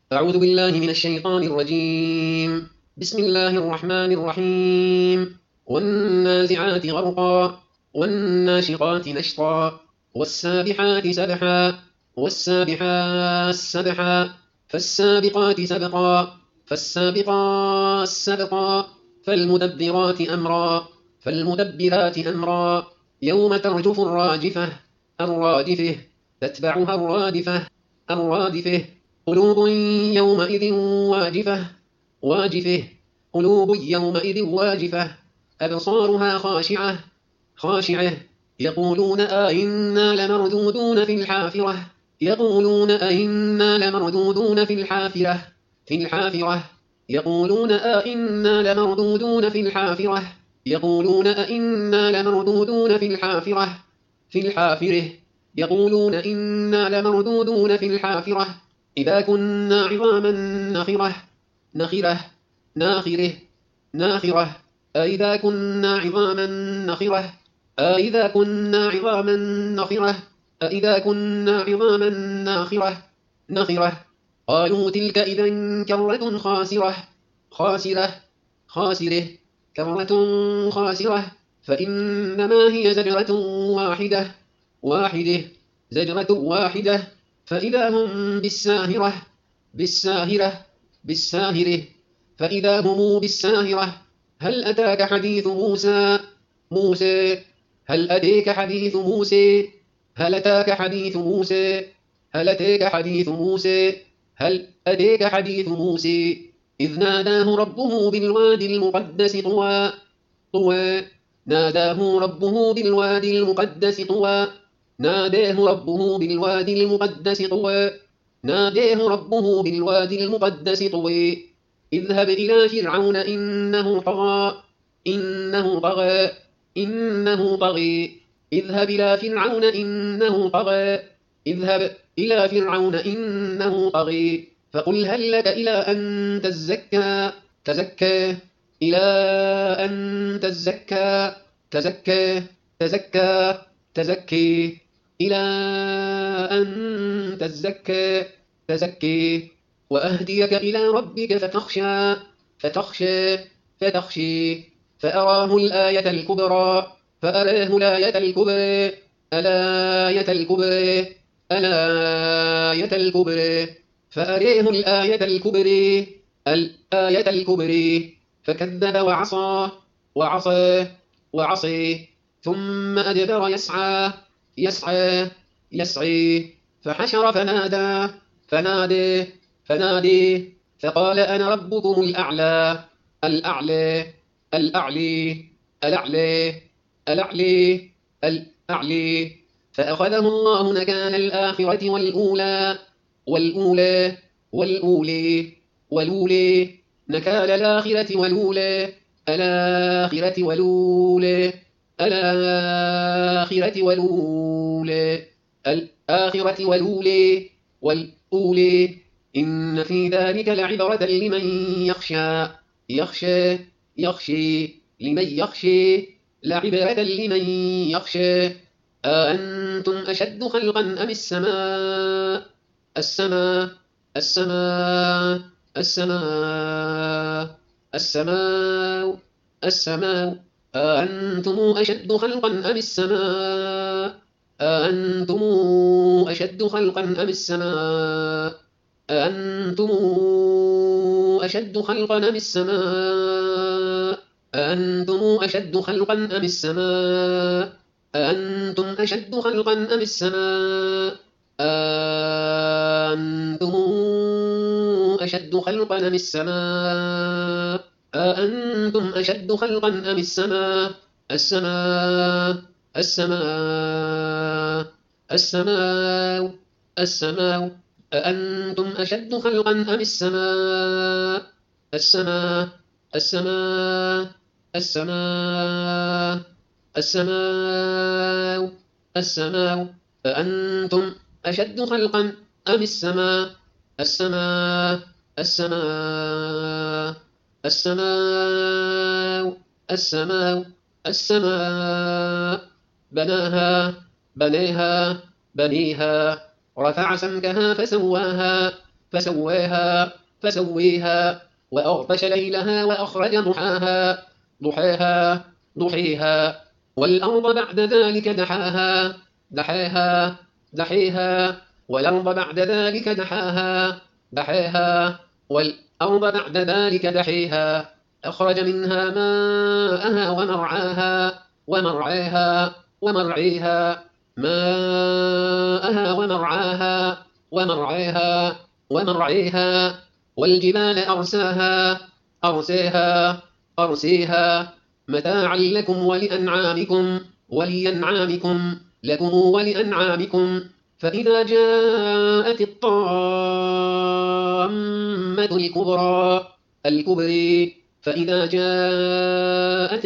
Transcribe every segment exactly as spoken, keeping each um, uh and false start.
أعوذ بالله من الشيطان الرجيم. بسم الله الرحمن الرحيم. والنازعات غرقا والناشطات نشطا والسابحات سبحا والسابحات سبحا فالسابقات سبقا فالسابقات سبقا فالمدبرات أمرا فالمدبرات أمرا يوم ترجف الراجفة الرادفة تتبعها الرادفة الرادفة قلوب يومئذ واجفة واجفة قلوب يومئذ واجفة أبصارها خاشعة خاشعة يقولون أئنا لمردودون في الحافرة يقولون أئنا لمردودون في الحافرة في الحافرة يقولون أئنا لمردودون في الحافرة يقولون أئنا لمردودون في الحافرة في الحافرة يقولون إنا لمردودون في الحافرة إذا كنا عظاما نخرة نخرة ناخرة ناخرة أإذا كنا عظاما نخرة أإذا كنا عظاما نخرة أإذا كنا عظاما ناخرة نخرة قالوا تلك إذا كرة خاسرة خاسرة خاسرة كرة خاسرة فإنما هي زجرة واحدة واحدة زجرة واحدة فإذا هم بالساهرة بالساهرة بالساهرة فإذا هم بالساهرة هل أتاك حديث موسى موسى هل أتاك حديث موسى هل أتاك حديث موسى هل أتاك حديث موسى هل أتاك حديث موسى إذ ناداه ربه بالوادي المقدس طوى طوى ناداه ربه بالوادي المقدس طوى ناداه ربه بالوادي المقدس طوى ناداه ربه بالوادي المقدس طوى اذهب إلى فرعون إنه طغى إنه طغى إنه طغى اذهب إلى فرعون إنه طغى اذهب إلى فرعون إنه طغى فقل هل لك إلى أن تزكى تزكى إلى أن تزكى تزكى تزكى تزكي إلى أن تزكى تزكي وأهديك إلى ربك فتخشى فتخشى فتخشي فأراه الآية الكبرى فأراه الآية الكبرى الآية الكبرى الآية الكبرى فأريه الآية الكبرى الآية الكبرى فكذب وعصى وعصى وعصي ثم أدبر يسعى يسعى يسعي فحشر فنادى فنادي فنادي فقال أنا ربكم الأعلى الأعلى الأعلي الأعلى الأعلي الأعلي فأخذه الله نكال الآخرة والأولى والأولى والأولي والأولي نكال الآخرة والأولى الآخرة والأولى الآخرة والأولى الآخرة والأولى والأولى إن في ذلك لعبرة لمن يخشى يخشى يخشي لمن يخشي لعبرة لمن يخشى أأنتم أشد خلقا أم السماء السماء السماء السماء السماء السماء أأنتم أشد خلقا أم السماء أأنتم أشد خلقا أم السماء أأنتم أشد خلقا أم السماء أأنتم أشد خلقا أم السماء أأنتم أشد خلقا أم السماء أأنتم أشد خلقا أم السماء أأنتم أشد خلقا أم السماء السماء السماء السماء السماء أأنتم أشد خلقا أم السماء السماء السماء السماء السماء السماء أأنتم أشد خلقا أم السماء السماء السماء السماء السماء السماء بناها بنيها بنيها رفع سمكها فسواها فسواها فسويها وأغطش ليلها وأخرج ضحاها ضحاها ضحيها والأرض بعد ذلك دحاها دحاها دحيها والأرض بعد ذلك دحاها دحاها والأرض بعد ذلك دحيها أخرج منها ماءها ومرعاها ومرعاها ومرعيها ماءها ومرعاها ومرعيها ومرعيها والجبال أرساها أرسيها أرسيها متاعا لكم ولأنعامكم ولأنعامكم لكم ولأنعامكم فإذا جاءت الطامة الكبرى الكبرى فإذا جاءت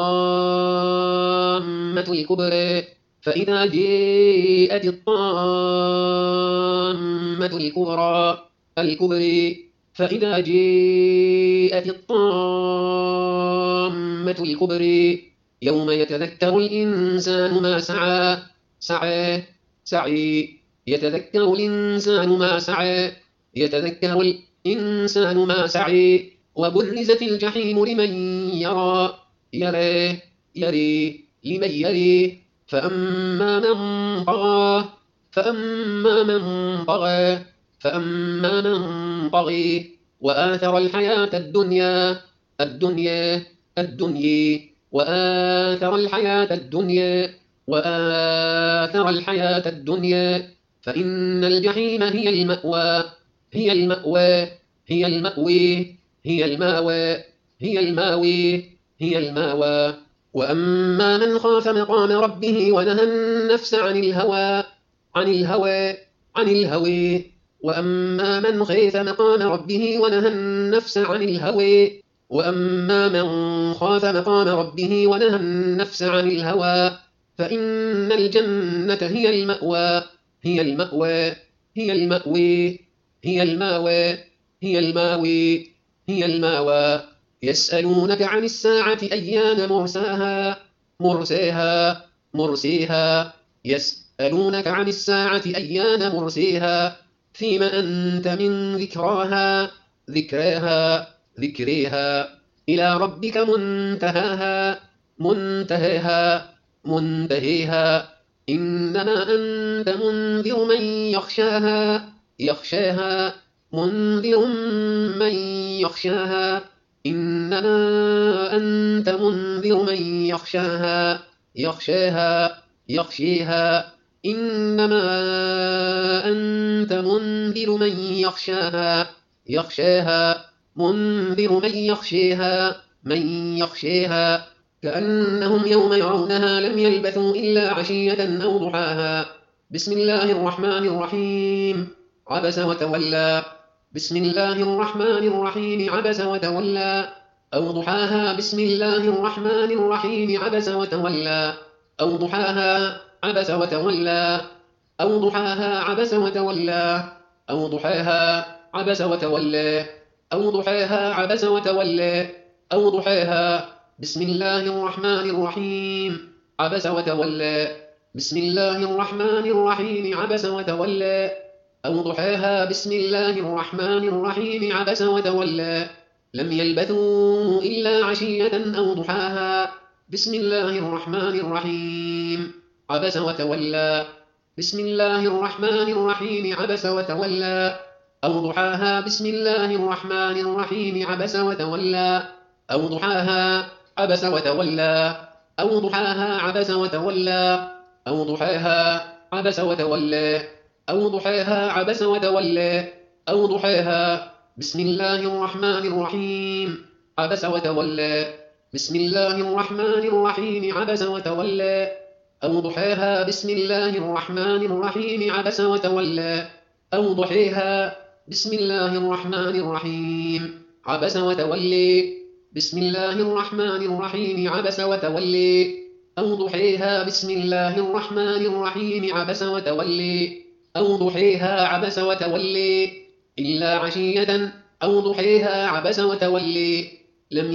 الطامة الكبرى فإذا جاءت الطامة الكبرى الكبرى فإذا جاءت الطامة الكبرى يوم يتذكر الإنسان ما سعى سعى سعي يتذكر الإنسان ما سعى يتذكر الإنسان ما سعي وبرزت الجحيم لمن يرى يرى يري لمن يري فأما من طغى فأما من طغى فأما من طغي وآثر الحياة الدنيا الدنيا الدنيا وآثر الحياة الدنيا وآثر الحياة الدنيا فإن الجحيم هي المأوى هي المأوى هي المأوي هي الماوى هي الماوي هي الماوى وأما من خاف مقام ربه ونهى النفس عن الهوى عن الهوى عن الهوى وأما من خاف مقام ربه ونهى النفس عن الهوى وأما من خاف مقام ربه ونهى النفس عن الهوى فإن الجنة هي المأوى هي المأوى هي المأوي هي الماوى هي الماوي هي الماوى يسألونك عن الساعة أيان مرساها مرسيها مرسيها يسألونك عن الساعة أيان مرسيها فيما أنت من ذكراها ذكراها ذكريها إلى ربك منتهاها منتهيها منتهيها إنما أنت منذر من يخشاها يخشاها منذر من يخشاها إنما أنت منذر من يخشاها يخشاها يخشيها إنما أنت منذر من يخشاها يخشاها منذر من يخشيها من يخشيها كأنهم يوم يرونها لم يلبثوا إلا عشية أو ضحاها بسم الله الرحمن الرحيم عبس وتولى بسم الله الرحمن الرحيم عبس وتولى أو ضحاها بسم الله الرحمن الرحيم عبس وتولى أو ضحاها عبس وتولى أو ضحاها عبس وتولى أو ضحاها عبس وتولى أو ضحاها عبس وتولى أو ضحاها بسم الله الرحمن الرحيم عبس وتولى بسم الله الرحمن الرحيم عبس وتولى أو ضحاها بسم الله الرحمن الرحيم عبس وتولى لم يلبثوا إلا عشية أو ضحاها بسم الله الرحمن الرحيم عبس وتولى بسم الله الرحمن الرحيم عبس وتولى أو ضحاها بسم الله الرحمن الرحيم عبس وتولى أو ضحاها عبس وتولى أو ضحاها عبس وتولى أو ضحاها عبس وتولى أو ضحاها عبس وتولى أو ضحاها بسم الله الرحمن الرحيم عبس وتولى بسم الله الرحمن الرحيم عبس وتولى أو ضحاها بسم الله الرحمن الرحيم عبس وتولى أو ضحيها بسم الله الرحمن الرحيم عبس وتولي بسم الله الرحمن الرحيم عبس وتولي أو ضحيها بسم الله الرحمن الرحيم عبس وتولي أو ضحيها عبس وتولي إلا عشية أو ضحيها عبس وتولي لم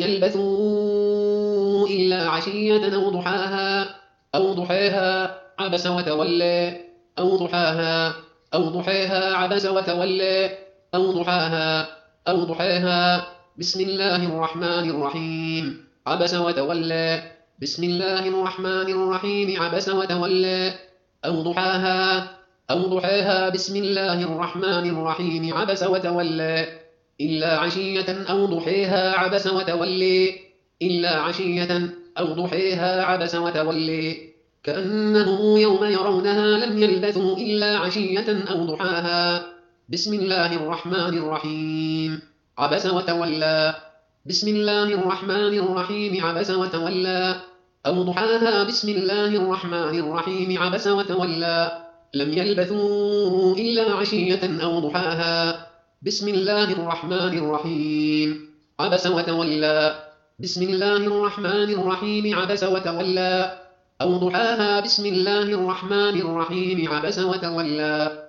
يلبثوا إلا عشية أو ضحاها أو ضحيها عبس وتولي أو ضحاها أو ضحيها عبس وتولي أو ضحاها أو ضحاها بسم الله الرحمن الرحيم عبس وتولى بسم الله الرحمن الرحيم عبس وتولى أو ضحاها أو ضحاها بسم الله الرحمن الرحيم عبس وتولى إلا عشية أو ضحيها عبس وتولي إلا عشية أو ضحيها عبس وتولي كأنه يوم يرونها لم يلبثوا إلا عشية أو ضحاها بسم الله الرحمن الرحيم عبس وتولى بسم الله الرحمن الرحيم عبس وتولى أو ضحاها بسم الله الرحمن الرحيم عبس وتولى لم يلبثوا إلا عشية أو ضحاها بسم الله الرحمن الرحيم عبس وتولى بسم الله الرحمن الرحيم عبس وتولى أو ضحاها بسم الله الرحمن الرحيم عبس وتولى